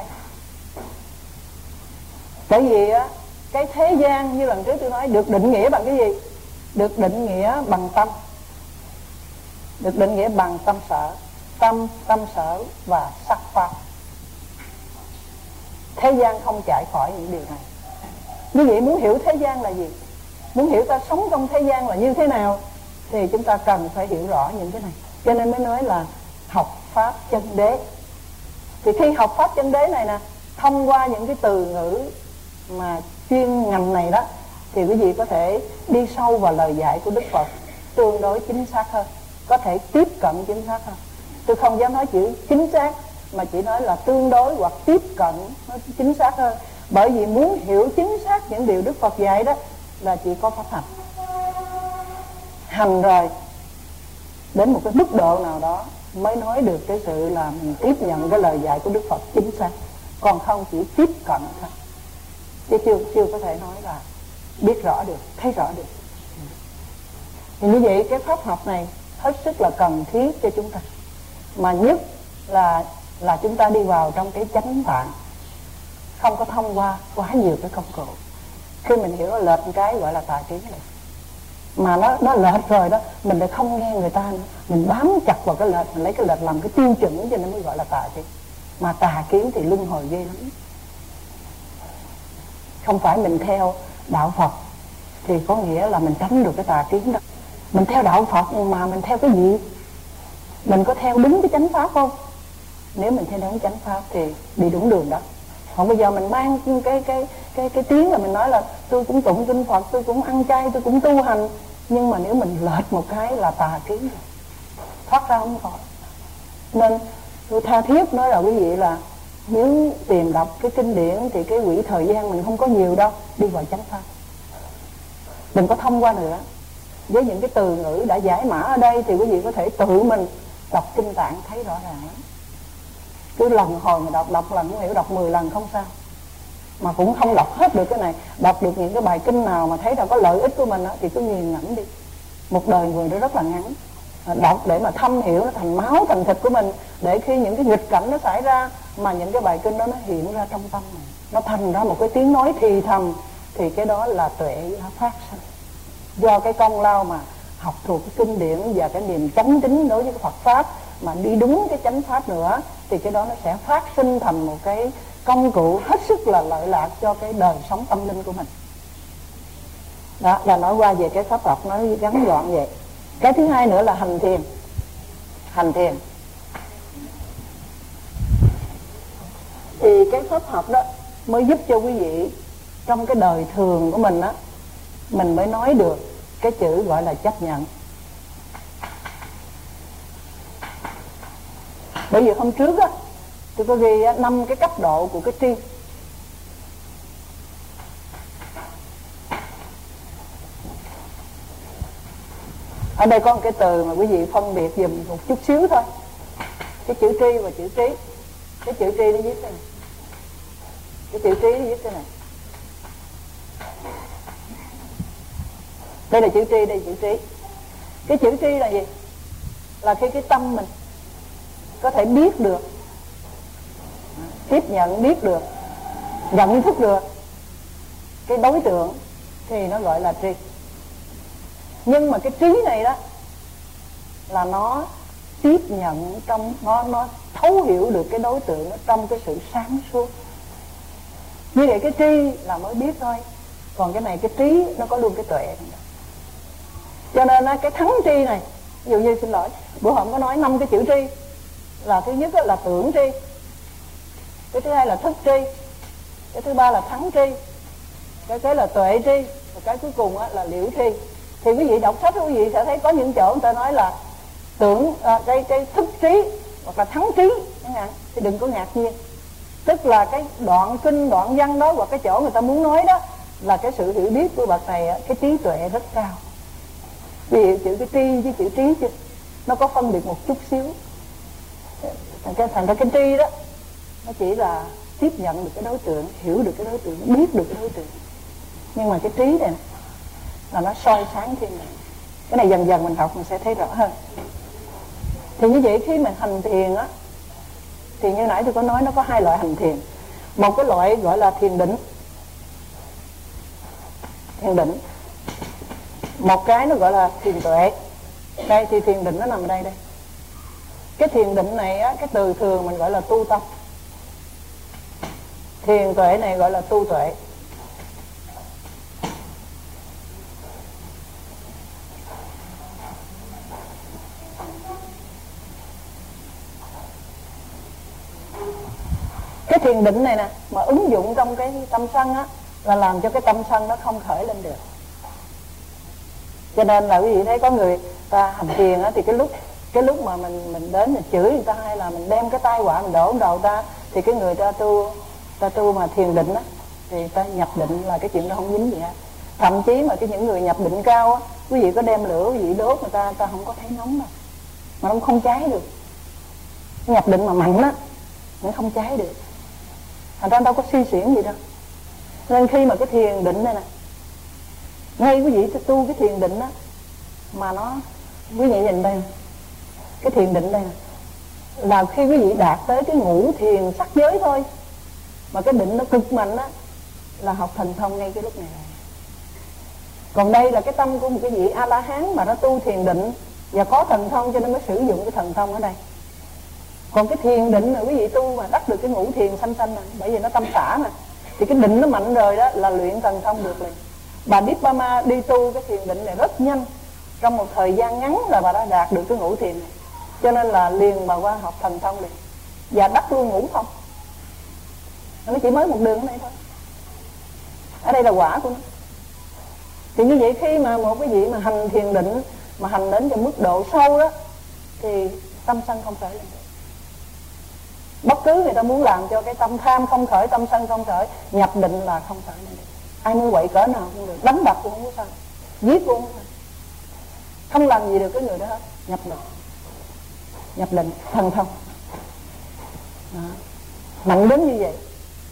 Bởi vì á, cái thế gian như lần trước tôi nói được định nghĩa bằng cái gì? Được định nghĩa bằng tâm. Được định nghĩa bằng tâm sở. Tâm, tâm sở và sắc pháp. Thế gian không chạy khỏi những điều này. Như vậy muốn hiểu thế gian là gì, muốn hiểu ta sống trong thế gian là như thế nào, thì chúng ta cần phải hiểu rõ những cái này. Cho nên mới nói là học pháp chân đế. Thì khi học pháp chân đế này nè, thông qua những cái từ ngữ mà chuyên ngành này đó, thì quý vị có thể đi sâu vào lời dạy của Đức Phật tương đối chính xác hơn, có thể tiếp cận chính xác hơn. Tôi không dám nói chữ chính xác, mà chỉ nói là tương đối hoặc tiếp cận nó chính xác hơn. Bởi vì muốn hiểu chính xác những điều Đức Phật dạy đó là chỉ có pháp hành. Hành rồi đến một cái mức độ nào đó mới nói được cái sự là mình tiếp nhận cái lời dạy của Đức Phật chính xác. Còn không chỉ tiếp cận thôi, chứ chưa, chưa có thể nói là biết rõ được, thấy rõ được. Thì như vậy cái pháp học này hết sức là cần thiết cho chúng ta. Mà nhất là là chúng ta đi vào trong cái chánh tạng, không có thông qua quá nhiều cái công cụ. Khi mình hiểu nó lệch một cái gọi là tà kiến này, mà nó nó lệch rồi đó, mình lại không nghe người ta nữa, mình bám chặt vào cái lệch, mình lấy cái lệch làm cái tiêu chuẩn, cho nên mới gọi là tà kiến. Mà tà kiến thì luân hồi ghê lắm. Không phải mình theo đạo Phật thì có nghĩa là mình tránh được cái tà kiến đó. Mình theo đạo Phật mà mình theo cái gì? Mình có theo đúng cái chánh pháp không? Nếu mình theo đúng chánh pháp thì đi đúng đường đó. Còn bây giờ mình mang cái cái cái cái tiếng là mình nói là tôi cũng tụng kinh Phật, tôi cũng ăn chay, tôi cũng tu hành, nhưng mà nếu mình lệch một cái là tà kiến rồi, thoát ra không khỏi. Nên tôi tha thiết nói là quý vị là nếu tìm đọc cái kinh điển thì cái quỹ thời gian mình không có nhiều đâu, đi vào chánh pháp. Đừng có thông qua nữa. Với những cái từ ngữ đã giải mã ở đây thì quý vị có thể tự mình đọc kinh tạng thấy rõ ràng lắm. Cứ lần hồi mà đọc, đọc lần không hiểu, đọc mười lần không sao. Mà cũng không đọc hết được cái này. Đọc được những cái bài kinh nào mà thấy là có lợi ích của mình đó, thì cứ nghiền ngẫm đi. Một đời người đó rất là ngắn. đọc để mà thâm hiểu, nó thành máu thành thịt của mình, để khi những cái nghịch cảnh nó xảy ra mà những cái bài kinh đó nó hiện ra trong tâm mình, nó thành ra một cái tiếng nói thì thầm, thì cái đó là tuệ đã phát sinh do cái công lao mà học thuộc cái kinh điển và cái niềm chánh tín đối với cái Phật pháp, mà đi đúng cái chánh pháp nữa, thì cái đó nó sẽ phát sinh thành một cái công cụ hết sức là lợi lạc cho cái đời sống tâm linh của mình. Đó là nói qua về cái pháp học, nói ngắn gọn vậy. Cái thứ hai nữa là hành thiền. Hành thiền thì cái pháp học đó mới giúp cho quý vị trong cái đời thường của mình á, mình mới nói được cái chữ gọi là chấp nhận. Bởi vì hôm trước á tôi có ghi năm cái cấp độ của cái tri. Ở đây có một cái từ mà quý vị phân biệt dùm một chút xíu thôi, cái chữ tri và chữ trí. Cái chữ tri nó viết thế này, cái chữ trí nó viết thế này. Đây là chữ tri, đây là chữ trí. Cái chữ tri là gì? Là khi cái tâm mình có thể biết được, tiếp nhận biết được, nhận thức được cái đối tượng, thì nó gọi là tri. Nhưng mà cái trí này đó là nó tiếp nhận trong, nó nó thấu hiểu được cái đối tượng đó trong cái sự sáng suốt. Như vậy cái tri là mới biết thôi, còn cái này cái trí nó có luôn cái tuệ. Cho nên cái thắng tri này, ví dụ như xin lỗi, bữa hôm có nói năm cái chữ tri, là thứ nhất là tưởng tri, cái thứ hai là thức tri, cái thứ ba là thắng tri, cái cái là tuệ tri, và cái cuối cùng là liễu tri. Thì quý vị đọc sách quý vị sẽ thấy có những chỗ người ta nói là tưởng à, cái cái thức trí hoặc là thắng trí chẳng hạn, thì đừng có ngạc nhiên. Tức là cái đoạn kinh đoạn văn đó, hoặc cái chỗ người ta muốn nói đó là cái sự hiểu biết của bậc này, cái trí tuệ rất cao. Vì chữ cái tri với chữ trí chứ nó có phân biệt một chút xíu. Thành cái thành ra cái tri đó nó chỉ là tiếp nhận được cái đối tượng, hiểu được cái đối tượng, biết được cái đối tượng. Nhưng mà cái trí này là nó soi sáng thêm mình. Cái này dần dần mình học mình sẽ thấy rõ hơn. Thì như vậy khi mình hành thiền á, thì như nãy tôi có nói nó có hai loại hành thiền. Một cái loại gọi là thiền định, thiền định. Một cái nó gọi là thiền tuệ. Đây thì thiền định nó nằm ở đây đây. Cái thiền định này á, cái từ thường mình gọi là tu tâm. Thiền tuệ này gọi là tu tuệ. Cái thiền định này nè mà ứng dụng trong cái tâm sân á, là làm cho cái tâm sân nó không khởi lên được. Cho nên là quý vị thấy có người ta hành thiền á, thì cái lúc cái lúc mà mình mình đến mình chửi người ta, hay là mình đem cái tai họa mình đổ lên đầu ta, thì cái người ta tu ta tu mà thiền định á, thì ta nhập định là cái chuyện đó không dính gì hết. Thậm chí mà cái những người nhập định cao á, quý vị có đem lửa quý vị đốt người ta, ta không có thấy nóng đâu, mà nó không cháy được. Nhập định mà mạnh á, nó không cháy được. Thành ra đâu có suy xuyển gì đâu. Nên khi mà cái thiền định này nè, ngay quý vị tu cái thiền định á, mà nó, quý vị nhìn đây, cái thiền định đây nè, là khi quý vị đạt tới cái ngũ thiền sắc giới thôi, mà cái định nó cực mạnh á, là học thần thông ngay cái lúc này này. Còn đây là cái tâm của một cái vị A-la-hán mà nó tu thiền định và có thần thông, cho nên mới sử dụng cái thần thông ở đây. Còn cái thiền định là quý vị tu mà đắc được cái ngũ thiền sanh sanh này, bởi vì nó tâm xả nè, thì cái định nó mạnh rồi đó là luyện thần thông được liền. Bà Dippama đi tu cái thiền định này rất nhanh, trong một thời gian ngắn là bà đã đạt được cái ngũ thiền này. Cho nên là liền bà qua học thần thông liền, và đắc luôn ngũ thông. Nó chỉ mới một đường ở đây thôi. Ở đây là quả của nó. Thì như vậy khi mà một cái vị mà hành thiền định, mà hành đến cho mức độ sâu đó, thì tâm sân không khởi lên được. Bất cứ người ta muốn làm cho cái tâm tham không khởi, tâm sân không khởi, nhập định là không khởi lên được. Ai muốn quậy cỡ nào cũng được, đánh đập cũng không có sao, giết cũng không sao, không làm gì được cái người đó hết. Nhập định, nhập định thần thông đó. Mạnh đến như vậy.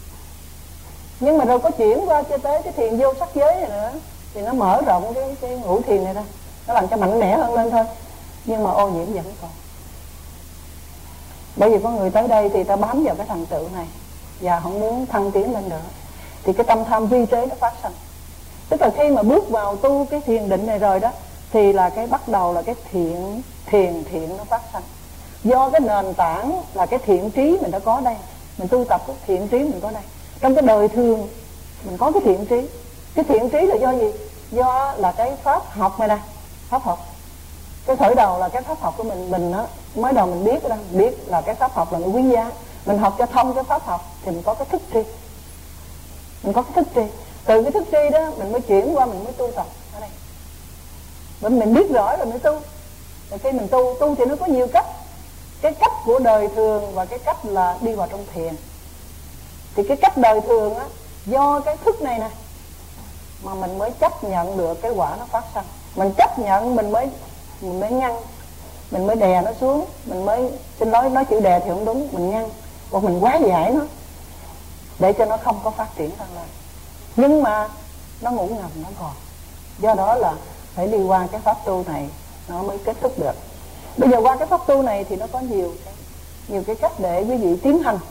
Nhưng mà rồi có chuyển qua cho tới cái thiền vô sắc giới này nữa, thì nó mở rộng cái, cái ngũ thiền này ra, nó làm cho mạnh mẽ hơn lên thôi. nhưng mà ô nhiễm vẫn còn. Bởi vì có người tới đây thì ta bám vào cái thành tựu này và không muốn thăng tiến lên nữa, thì cái tâm tham vi tế nó phát sinh. Tức là khi mà bước vào tu cái thiền định này rồi đó, thì là cái bắt đầu là cái thiện thiền thiện nó phát sinh. Do cái nền tảng là cái thiện trí mình đã có đây, mình tu tập cái thiện trí mình có đây. Trong cái đời thường mình có cái thiện trí. Cái thiện trí là do gì? Do là cái pháp học này nè, pháp học. Cái khởi đầu là cái pháp học của mình, mình á mới đầu mình biết đó, mình biết là cái pháp học là cái quý giá. Mình học cho thông cái pháp học thì mình có cái thức tri. Mình có cái thức tri. Từ cái thức tri đó mình mới chuyển qua mình mới tu tập ở đây. Bởi mình biết rõ rồi mới tu. Rồi khi mình tu, tu thì nó có nhiều cách. Cái cách của đời thường và cái cách là đi vào trong thiền. Thì cái cách đời thường á, do cái thức này nè mà mình mới chấp nhận được cái quả nó phát sinh. Mình chấp nhận mình mới mình mới ngăn, mình mới đè nó xuống, mình mới, xin lỗi nói chữ đè thì không đúng, mình ngăn hoặc mình quá giải nó để cho nó không có phát triển ra lên. Nhưng mà nó ngủ ngầm nó còn. Do đó là phải đi qua cái pháp tu này nó mới kết thúc được. Bây giờ qua cái pháp tu này thì nó có nhiều cái, nhiều cái cách để quý vị tiến hành.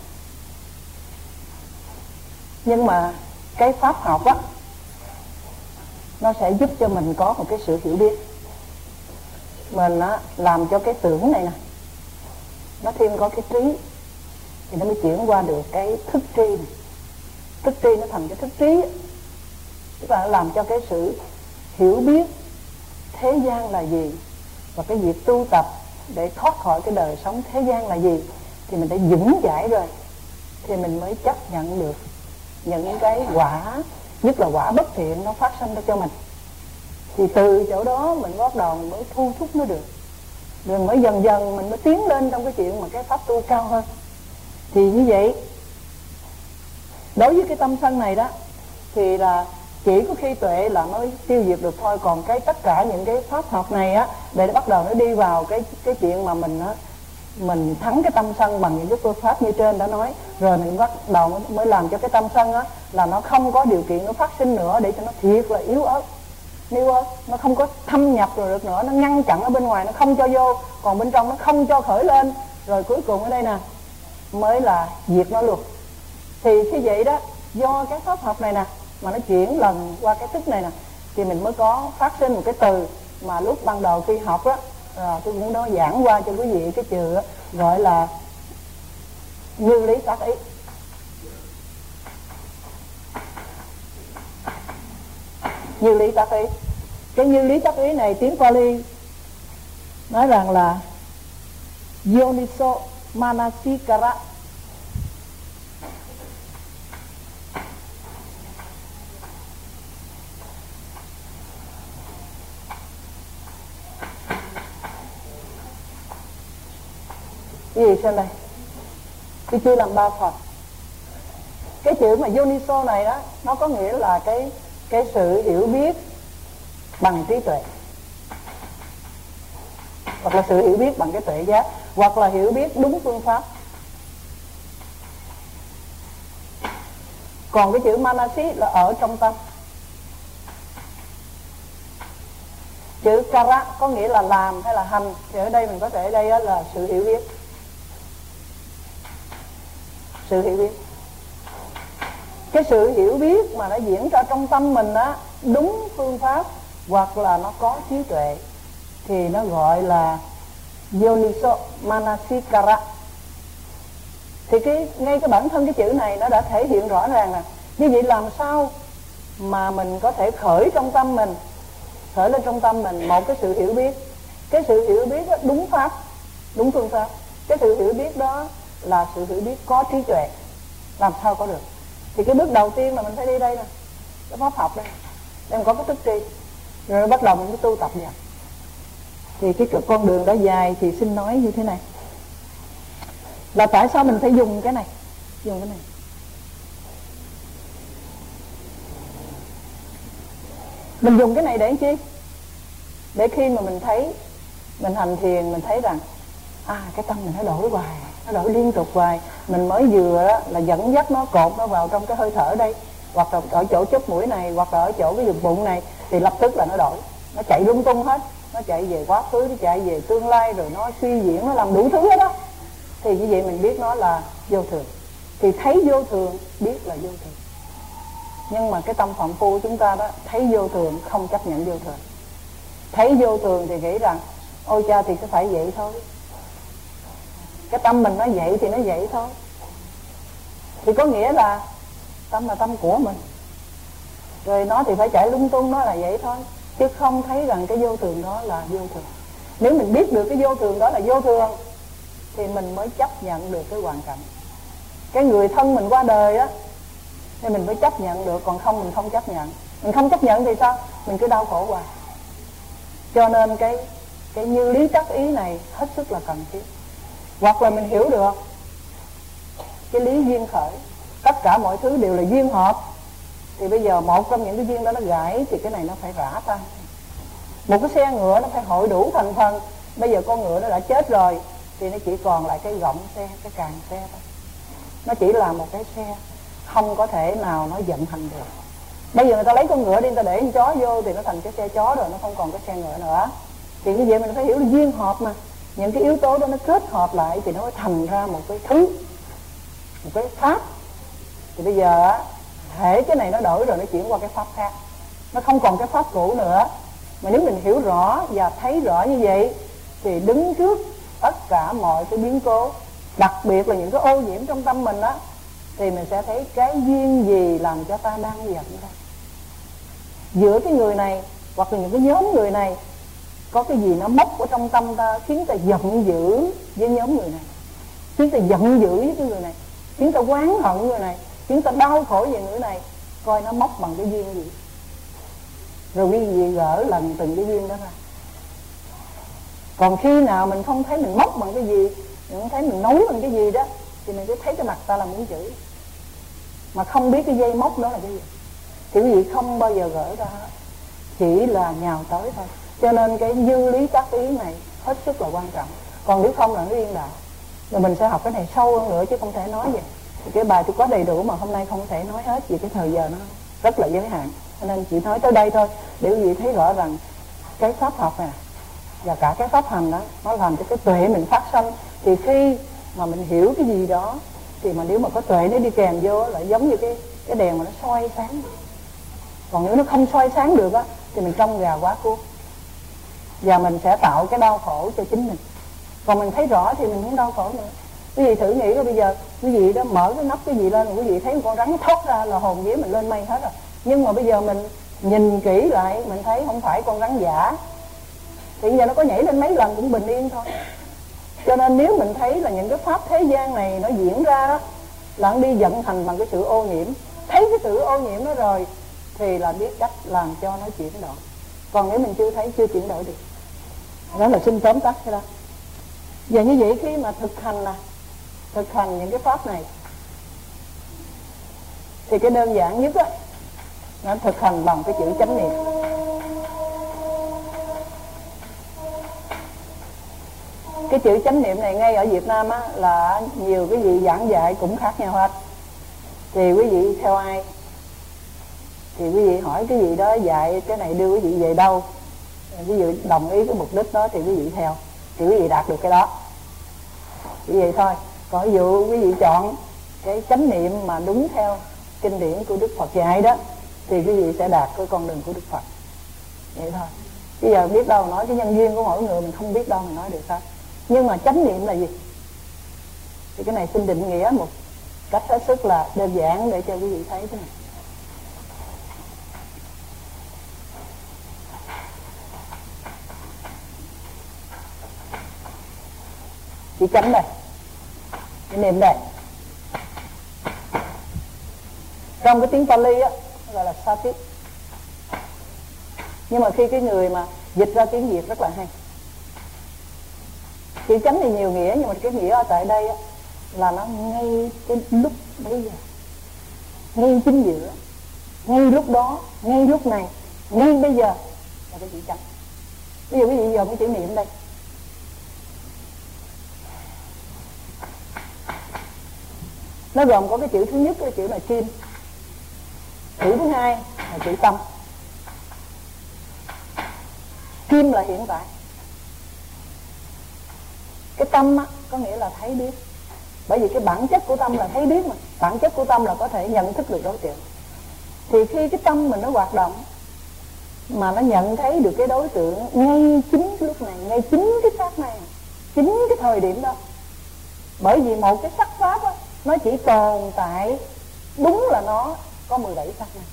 Nhưng mà cái pháp học á, nó sẽ giúp cho mình có một cái sự hiểu biết. Mình á, làm cho cái tưởng này nè nó thêm có cái trí, thì nó mới chuyển qua được cái thức tri này. Thức tri nó thành cái thức trí, tức là làm cho cái sự hiểu biết thế gian là gì và cái việc tu tập để thoát khỏi cái đời sống thế gian là gì thì mình đã vững chãi rồi, thì mình mới chấp nhận được những cái quả, nhất là quả bất thiện nó phát sinh ra cho mình. Thì từ chỗ đó mình bắt đầu mình mới thu thúc nó được, rồi mới dần dần mình mới tiến lên trong cái chuyện mà cái pháp tu cao hơn. Thì như vậy, đối với cái tâm sân này đó thì là chỉ có khi tuệ là mới tiêu diệt được thôi. Còn cái tất cả những cái pháp học này á, để bắt đầu nó đi vào cái cái chuyện mà mình á, mình thắng cái tâm sân bằng những cái phương pháp như trên đã nói, rồi mình bắt đầu mới, mới làm cho cái tâm sân á là nó không có điều kiện nó phát sinh nữa, để cho nó thiệt là yếu ớt, yếu ớt, nó không có thâm nhập rồi được nữa, nó ngăn chặn ở bên ngoài, nó không cho vô, còn bên trong nó không cho khởi lên, rồi cuối cùng ở đây nè mới là diệt nó luôn. Thì khi vậy đó, do cái pháp học này nè mà nó chuyển lần qua cái thức này nè, thì mình mới có phát sinh một cái từ mà lúc ban đầu khi học á, à, tôi cũng nói giảng qua cho quý vị cái từ á, gọi là như lý tác ý. Như lý tác ý. Cái như lý tác ý này tiếng Pali nói rằng là Yoniso Manasikara. Cái gì trên đây? Tôi chưa làm ba phần. Cái chữ mà Yoniso này đó, nó có nghĩa là cái cái sự hiểu biết bằng trí tuệ, hoặc là sự hiểu biết bằng cái tuệ giác, hoặc là hiểu biết đúng phương pháp. Còn cái chữ Manasi là ở trong tâm. Chữ Kara có nghĩa là làm hay là hành, thì ở đây mình có thể ở đây là sự hiểu biết. Sự hiểu biết. Cái sự hiểu biết mà nó diễn ra trong tâm mình á, đúng phương pháp hoặc là nó có trí tuệ, thì nó gọi là Yoniso Manasikara. Thì cái, ngay cái bản thân cái chữ này nó đã thể hiện rõ ràng là như vậy. Làm sao mà mình có thể khởi trong tâm mình, khởi lên trong tâm mình một cái sự hiểu biết. Cái sự hiểu biết đó đúng pháp, đúng phương pháp. Cái sự hiểu biết đó là sự hiểu biết có trí tuệ. Làm sao có được? Thì cái bước đầu tiên là mình phải đi đây nè, cái pháp học đây, để mình có cái thức tri, rồi bắt đầu mình mới tu tập dần. Thì cái con đường đó dài, thì xin nói như thế này, là tại sao mình phải dùng cái này, dùng cái này. Mình dùng cái này để làm chi? Để khi mà mình thấy, mình hành thiền, mình thấy rằng à, cái tâm mình nó đổi hoài, nó đổi liên tục hoài. Mình mới vừa đó là dẫn dắt nó, cột nó vào trong cái hơi thở đây, hoặc là ở chỗ chóp mũi này, hoặc là ở chỗ cái vùng bụng này, thì lập tức là nó đổi, nó chạy lung tung hết. nó chạy về quá khứ, nó chạy về tương lai, rồi nó suy diễn, nó làm đủ thứ hết đó. Thì như vậy mình biết nó là vô thường. Thì thấy vô thường biết là vô thường. Nhưng mà cái tâm phạm phu của chúng ta đó, thấy vô thường không chấp nhận vô thường. Thấy vô thường thì nghĩ rằng ôi cha thì cứ phải vậy thôi. Cái tâm mình nó vậy thì nó vậy thôi. Thì có nghĩa là tâm là tâm của mình, rồi nó thì phải chạy lung tung, nó là vậy thôi. Chứ không thấy rằng cái vô thường đó là vô thường. Nếu mình biết được cái vô thường đó là vô thường thì mình mới chấp nhận được cái hoàn cảnh. Cái người thân mình qua đời á thì mình mới chấp nhận được, còn không mình không chấp nhận. Mình không chấp nhận thì sao? Mình cứ đau khổ hoài. Cho nên cái cái như lý trắc ý này hết sức là cần thiết. Hoặc là mình hiểu được cái lý duyên khởi, tất cả mọi thứ đều là duyên hợp. Thì bây giờ một trong những cái duyên đó nó gãy thì cái này nó phải rã tan. Một cái xe ngựa nó phải hội đủ thành phần. Bây giờ con ngựa nó đã chết rồi thì nó chỉ còn lại cái gọng xe, cái càng xe thôi. Nó chỉ là một cái xe, không có thể nào nó vận hành được. Bây giờ người ta lấy con ngựa đi, người ta để con chó vô thì nó thành cái xe chó rồi, nó không còn cái xe ngựa nữa. Thì như vậy mình phải hiểu là duyên hợp mà. Những cái yếu tố đó nó kết hợp lại thì nó mới thành ra một cái thứ, một cái pháp. Thì bây giờ á, thể cái này nó đổi rồi nó chuyển qua cái pháp khác, nó không còn cái pháp cũ nữa. Mà nếu mình hiểu rõ và thấy rõ như vậy thì đứng trước tất cả mọi cái biến cố, đặc biệt là những cái ô nhiễm trong tâm mình á, thì mình sẽ thấy cái duyên gì làm cho ta đang giận đây. Giữa cái người này hoặc là những cái nhóm người này có cái gì nó móc ở trong tâm ta, khiến ta giận dữ với nhóm người này, khiến ta giận dữ với cái người này, khiến ta oán hận người này, khiến ta đau khổ về người này. Coi nó móc bằng cái duyên gì, rồi quý vị gỡ lần từng cái duyên đó ra. Còn khi nào mình không thấy mình móc bằng cái gì, mình không thấy mình nấu bằng cái gì đó, thì mình cứ thấy cái mặt ta là muốn chửi, mà không biết cái dây móc đó là cái gì. Thì quý vị không bao giờ gỡ ra, chỉ là nhào tới thôi. Cho nên cái dư lý tác ý này hết sức là quan trọng. Còn nếu không là nó điên đạo. Rồi mình sẽ học cái này sâu hơn nữa chứ không thể nói vậy. Thì cái bài tôi có đầy đủ mà hôm nay không thể nói hết vì cái thời giờ nó rất là giới hạn. Cho nên chỉ nói tới đây thôi để quý vị thấy rõ rằng cái pháp học này và cả cái pháp hành đó nó làm cho cái tuệ mình phát sanh. Thì khi mà mình hiểu cái gì đó thì mà nếu mà có tuệ nó đi kèm vô là giống như cái cái đèn mà nó soi sáng. Còn nếu nó không soi sáng được á thì mình trông gà quá cuốc, và mình sẽ tạo cái đau khổ cho chính mình. Còn mình thấy rõ thì mình không đau khổ nữa. Quý vị thử nghĩ coi, bây giờ quý vị đó mở cái nắp cái gì lên, quý vị thấy một con rắn thoát ra là hồn vía mình lên mây hết rồi. Nhưng mà bây giờ mình nhìn kỹ lại mình thấy không phải con rắn giả, thì giờ nó có nhảy lên mấy lần cũng bình yên thôi. Cho nên nếu mình thấy là những cái pháp thế gian này nó diễn ra đó là nó đi vận hành bằng cái sự ô nhiễm, thấy cái sự ô nhiễm đó rồi thì là biết cách làm cho nó chuyển đổi. Còn nếu mình chưa thấy, chưa chuyển đổi được, đó là xin tóm tắt cái đó. Và như vậy khi mà thực hành nè, thực hành những cái pháp này thì cái đơn giản nhất á, nó thực hành bằng cái chữ chánh niệm. Cái chữ chánh niệm này ngay ở Việt Nam á là nhiều cái vị giảng dạy cũng khác nhau hết. Thì quý vị theo ai thì quý vị hỏi cái gì đó dạy cái này đưa quý vị về đâu, quý vị đồng ý cái mục đích đó thì quý vị theo, thì quý vị đạt được cái đó. Chỉ vậy thôi. Còn ví dụ quý vị chọn cái chánh niệm mà đúng theo kinh điển của Đức Phật dạy đó thì quý vị sẽ đạt cái con đường của Đức Phật. Vậy thôi. Bây giờ biết đâu nói cái nhân duyên của mỗi người mình không biết đâu mình nói được sao. Nhưng mà chánh niệm là gì? Thì cái này xin định nghĩa một cách hết sức là đơn giản để cho quý vị thấy thế này. Chữ chánh đây, cái niệm đây. Trong cái tiếng Pali á gọi là sati. Nhưng mà khi cái người mà dịch ra tiếng Việt rất là hay. Chữ chánh thì nhiều nghĩa, nhưng mà cái nghĩa ở tại đây á là nó ngay cái lúc bây giờ, ngay chính giữa, ngay lúc đó, ngay lúc này, ngay bây giờ là cái chữ chánh. Bây giờ quý vị dòm cái chữ niệm đây. Nó gồm có cái chữ thứ nhất, cái chữ là kim. Chữ thứ hai là chữ tâm. Kim im là hiện tại. Cái tâm á, có nghĩa là thấy biết. Bởi vì cái bản chất của tâm là thấy biết mà. Bản chất của tâm là có thể nhận thức được đối tượng. Thì khi cái tâm mình nó hoạt động mà nó nhận thấy được cái đối tượng ngay chính cái lúc này, ngay chính cái sát này, chính cái thời điểm đó. Bởi vì một cái sắc pháp á, nó chỉ tồn tại, đúng là nó có mười bảy sát na.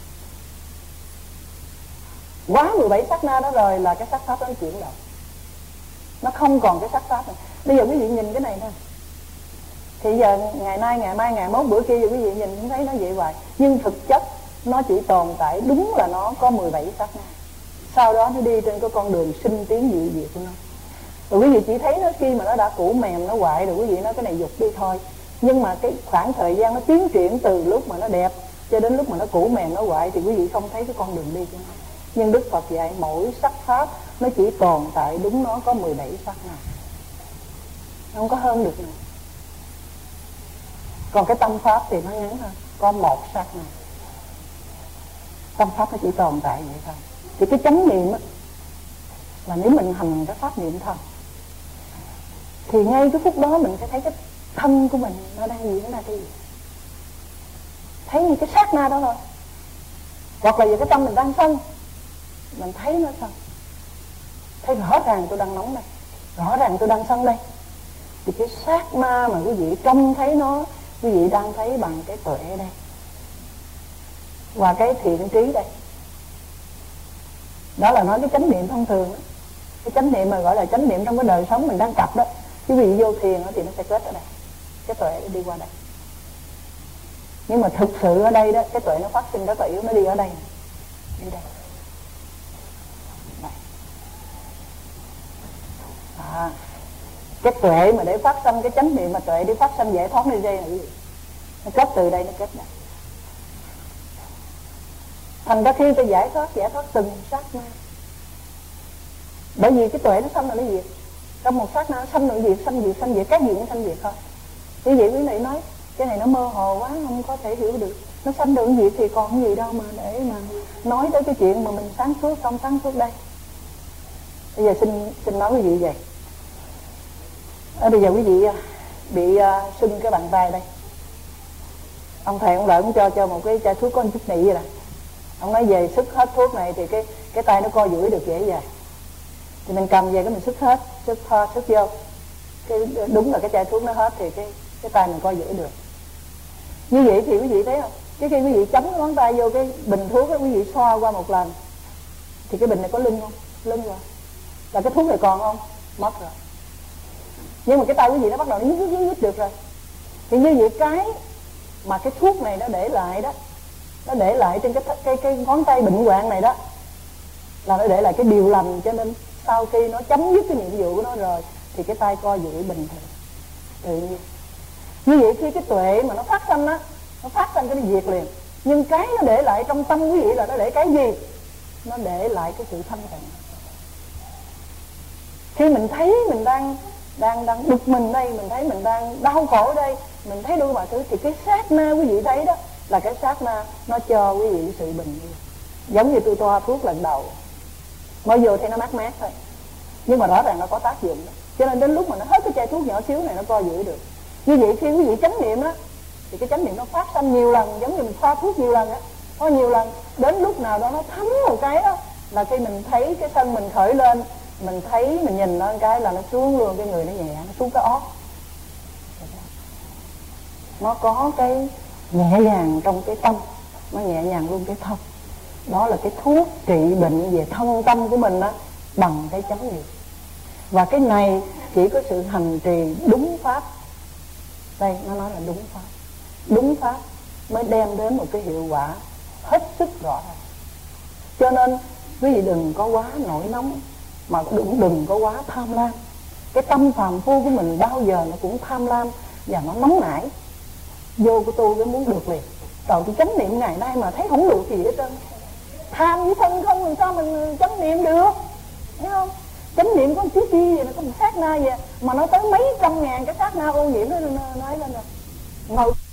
Quá mười bảy sát na đó rồi là cái sắc pháp đó nó chuyển động. Nó không còn cái sắc pháp này. Bây giờ quý vị nhìn cái này thôi. Thì giờ ngày nay, ngày mai, ngày mốt, bữa kia quý vị nhìn cũng thấy nó vậy hoài. Nhưng thực chất nó chỉ tồn tại, đúng là nó có mười bảy sát na. Sau đó nó đi trên cái con đường sinh tiến diệu diệu của nó. Rồi quý vị chỉ thấy nó khi mà nó đã cũ mềm, nó hoại rồi quý vị nói cái này dục đi thôi. Nhưng mà cái khoảng thời gian nó tiến triển từ lúc mà nó đẹp cho đến lúc mà nó cũ mềm, nó hoại thì quý vị không thấy cái con đường đi của nó. Nhưng Đức Phật dạy mỗi sắc pháp nó chỉ tồn tại, đúng nó có mười bảy sát na. Không có hơn được nữa. Còn cái tâm pháp thì nó ngắn hơn, có một sát na. Tâm pháp nó chỉ tồn tại vậy thôi. Thì cái chánh niệm á, là nếu mình hành cái pháp niệm thân thì ngay cái phút đó mình sẽ thấy cái thân của mình nó đang diễn ra cái gì. Thấy như cái sát na đó thôi. Hoặc là giờ cái tâm mình đang sân, mình thấy nó sân, thấy rõ ràng tôi đang nóng đây, rõ ràng tôi đang sân đây. Thì cái sát na mà quý vị trông thấy nó, quý vị đang thấy bằng cái tuệ đây và cái thiện trí đây. Đó là nói cái chánh niệm thông thường đó. Cái chánh niệm mà gọi là chánh niệm trong cái đời sống mình đang tập đó. Quý vị vô thiền đó thì nó sẽ kết ở đây, cái tuệ nó đi qua đây. Nhưng mà thực sự ở đây đó, cái tuệ nó phát sinh rất là yếu, nó đi ở đây, đi đây. Đây. À, cái tuệ mà để phát sinh cái chánh niệm, mà tuệ để phát sinh giải thoát đi đây là cái gì? Nó kết từ đây, nó kết đây. Thành ra khi ta giải thoát, giải thoát từng sát na. Bởi vì cái tuệ nó sanh là nó diệt. Trong một sát na nó sanh là diệt, sanh diệt, sanh diệt, cái gì cũng sanh diệt thôi. Như vậy quý vị nói cái này nó mơ hồ quá, không có thể hiểu được. Nó sanh được diệt thì còn gì đâu mà để mà nói tới cái chuyện mà mình sáng suốt không sáng suốt đây. Bây giờ xin xin nói quý vị vậy. À, bây giờ quý vị bị uh, sưng cái bàn tay đây. Ông thầy ông lợi cũng cho cho một cái chai thuốc có một chút nị vậy nè. Ông nói về sức hết thuốc này thì cái cái tay nó co duỗi được dễ dàng. Thì mình cầm về cái mình sức hết, sức ho, sức vô. Cái đúng là cái chai thuốc nó hết thì cái cái tay mình co duỗi được. Như vậy thì quý vị thấy không? Cái khi quý vị chấm cái ngón tay vô cái bình thuốc đó, quý vị xoa qua một lần thì cái bình này có lưng không? Lưng rồi. Là cái thuốc này còn không? Mất rồi. Nhưng mà cái tay quý vị nó bắt đầu nó nhích nhích nhích được rồi. Thì như vậy cái mà cái thuốc này nó để lại đó, nó để lại trên cái cái cái ngón tay bệnh hoạn này đó, là nó để lại cái điều lành. Cho nên sau khi nó chấm dứt cái nhiệm vụ của nó rồi thì cái tay co duỗi bình thường tự nhiên. Như vậy khi cái tuệ mà nó phát sinh á, nó phát sinh cái nó diệt liền. Nhưng cái nó để lại trong tâm quý vị là nó để cái gì? Nó để lại cái sự thanh tịnh. Khi mình thấy mình đang đang đang bực mình đây, mình thấy mình đang đau khổ đây, mình thấy đủ mọi thứ, thì cái sát na quý vị thấy đó là cái sát na nó cho quý vị sự bình yên. Giống như tôi toa thuốc lần đầu mới vô thấy nó mát mát thôi, nhưng mà rõ ràng nó có tác dụng đó. Cho nên đến lúc mà nó hết cái chai thuốc nhỏ xíu này nó co duỗi được. Như vậy khi quý vị chánh niệm đó thì cái chánh niệm nó phát sinh nhiều lần, giống như mình pha thuốc nhiều lần á, có nhiều lần. Đến lúc nào đó nó thấm một cái đó là khi mình thấy cái thân mình khởi lên, mình thấy mình nhìn nó một cái là nó xuống luôn, cái người nó nhẹ, nó xuống cái ót. Nó có cái nhẹ nhàng trong cái tâm, nó nhẹ nhàng luôn cái thân. Đó là cái thuốc trị bệnh về thân tâm của mình đó, bằng cái chánh niệm. Và cái này chỉ có sự hành trì đúng pháp. Đây nó nói là đúng pháp. Đúng pháp mới đem đến một cái hiệu quả hết sức rõ ràng. Cho nên quý vị đừng có quá nổi nóng, mà cũng đừng có quá tham lam. Cái tâm phàm phu của mình bao giờ nó cũng tham lam và nó nóng nảy. Vô của tôi cái muốn được liền. Rồi tôi chánh niệm ngày nay mà thấy không được thì hết trơn. Tham với thân không thì sao mình chánh niệm được, thấy không? Chánh niệm có một chút chi vậy, nó có một sát na vậy mà nó tới mấy trăm ngàn cái sát na ô nhiễm nó nói lên rồi. Ngồi